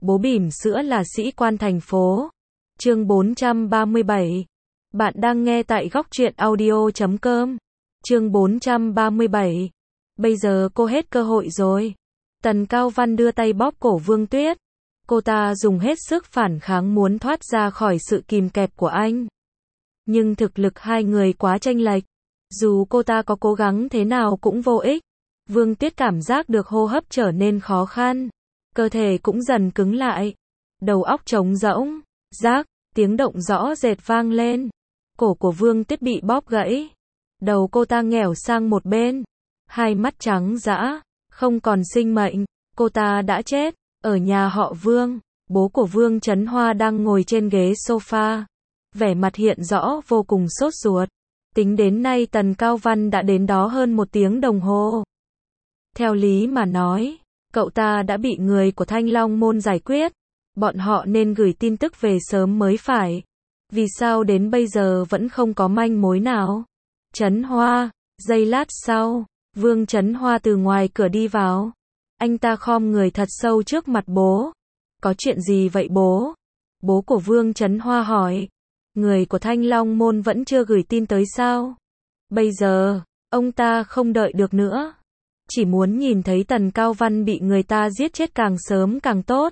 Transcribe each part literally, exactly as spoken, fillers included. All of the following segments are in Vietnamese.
Bố bỉm sữa là sĩ quan thành phố. Chương bốn trăm ba mươi bảy. Bạn đang nghe tại góc truyện audio chấm com. Chương bốn trăm ba mươi bảy. Bây giờ cô hết cơ hội rồi. Tần Cao Văn đưa tay bóp cổ Vương Tuyết. Cô ta dùng hết sức phản kháng muốn thoát ra khỏi sự kìm kẹp của anh. Nhưng thực lực hai người quá chênh lệch. Dù cô ta có cố gắng thế nào cũng vô ích. Vương Tuyết cảm giác được hô hấp trở nên khó khăn. Cơ thể cũng dần cứng lại. Đầu óc trống rỗng. Rác, tiếng động rõ rệt vang lên. Cổ của Vương Tuyết bị bóp gãy. Đầu cô ta nghẻo sang một bên. Hai mắt trắng dã, không còn sinh mệnh. Cô ta đã chết. Ở nhà họ Vương, bố của Vương Chấn Hoa đang ngồi trên ghế sofa. Vẻ mặt hiện rõ vô cùng sốt ruột. Tính đến nay Tần Cao Văn đã đến đó hơn một tiếng đồng hồ. Theo lý mà nói, cậu ta đã bị người của Thanh Long Môn giải quyết. Bọn họ nên gửi tin tức về sớm mới phải. Vì sao đến bây giờ vẫn không có manh mối nào? Chấn Hoa, giây lát sau, Vương Chấn Hoa từ ngoài cửa đi vào. Anh ta khom người thật sâu trước mặt bố. Có chuyện gì vậy bố? Bố của Vương Chấn Hoa hỏi. Người của Thanh Long Môn vẫn chưa gửi tin tới sao? Bây giờ, ông ta không đợi được nữa. Chỉ muốn nhìn thấy Tần Cao Văn bị người ta giết chết càng sớm càng tốt.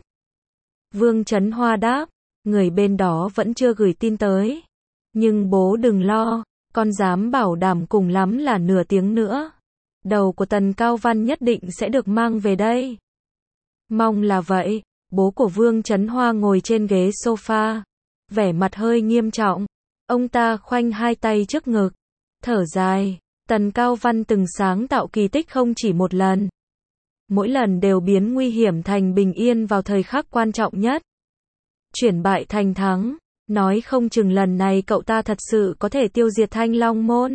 Vương Chấn Hoa đáp. Người bên đó vẫn chưa gửi tin tới. Nhưng bố đừng lo, con dám bảo đảm cùng lắm là nửa tiếng nữa. Đầu của Tần Cao Văn nhất định sẽ được mang về đây. Mong là vậy. Bố của Vương Chấn Hoa ngồi trên ghế sofa. Vẻ mặt hơi nghiêm trọng. Ông ta khoanh hai tay trước ngực. Thở dài. Tần Cao Văn từng sáng tạo kỳ tích không chỉ một lần. Mỗi lần đều biến nguy hiểm thành bình yên vào thời khắc quan trọng nhất. Chuyển bại thành thắng. Nói không chừng lần này cậu ta thật sự có thể tiêu diệt Thanh Long Môn.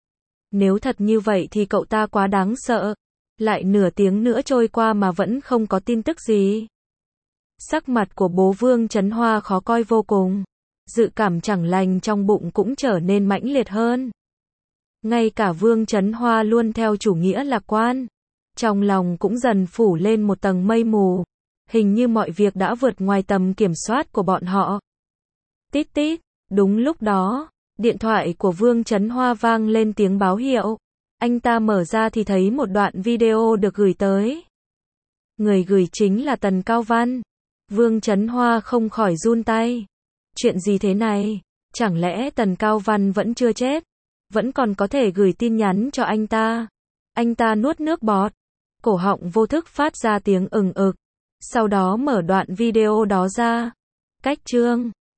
Nếu thật như vậy thì cậu ta quá đáng sợ. Lại nửa tiếng nữa trôi qua mà vẫn không có tin tức gì. Sắc mặt của bố Vương Chấn Hoa khó coi vô cùng. Dự cảm chẳng lành trong bụng cũng trở nên mãnh liệt hơn. Ngay cả Vương Chấn Hoa luôn theo chủ nghĩa lạc quan. Trong lòng cũng dần phủ lên một tầng mây mù. Hình như mọi việc đã vượt ngoài tầm kiểm soát của bọn họ. Tít tít, đúng lúc đó, điện thoại của Vương Chấn Hoa vang lên tiếng báo hiệu. Anh ta mở ra thì thấy một đoạn video được gửi tới. Người gửi chính là Tần Cao Văn. Vương Chấn Hoa không khỏi run tay. Chuyện gì thế này? Chẳng lẽ Tần Cao Văn vẫn chưa chết? Vẫn còn có thể gửi tin nhắn cho anh ta? Anh ta nuốt nước bọt. Cổ họng vô thức phát ra tiếng ừng ực. Sau đó mở đoạn video đó ra. Cách chương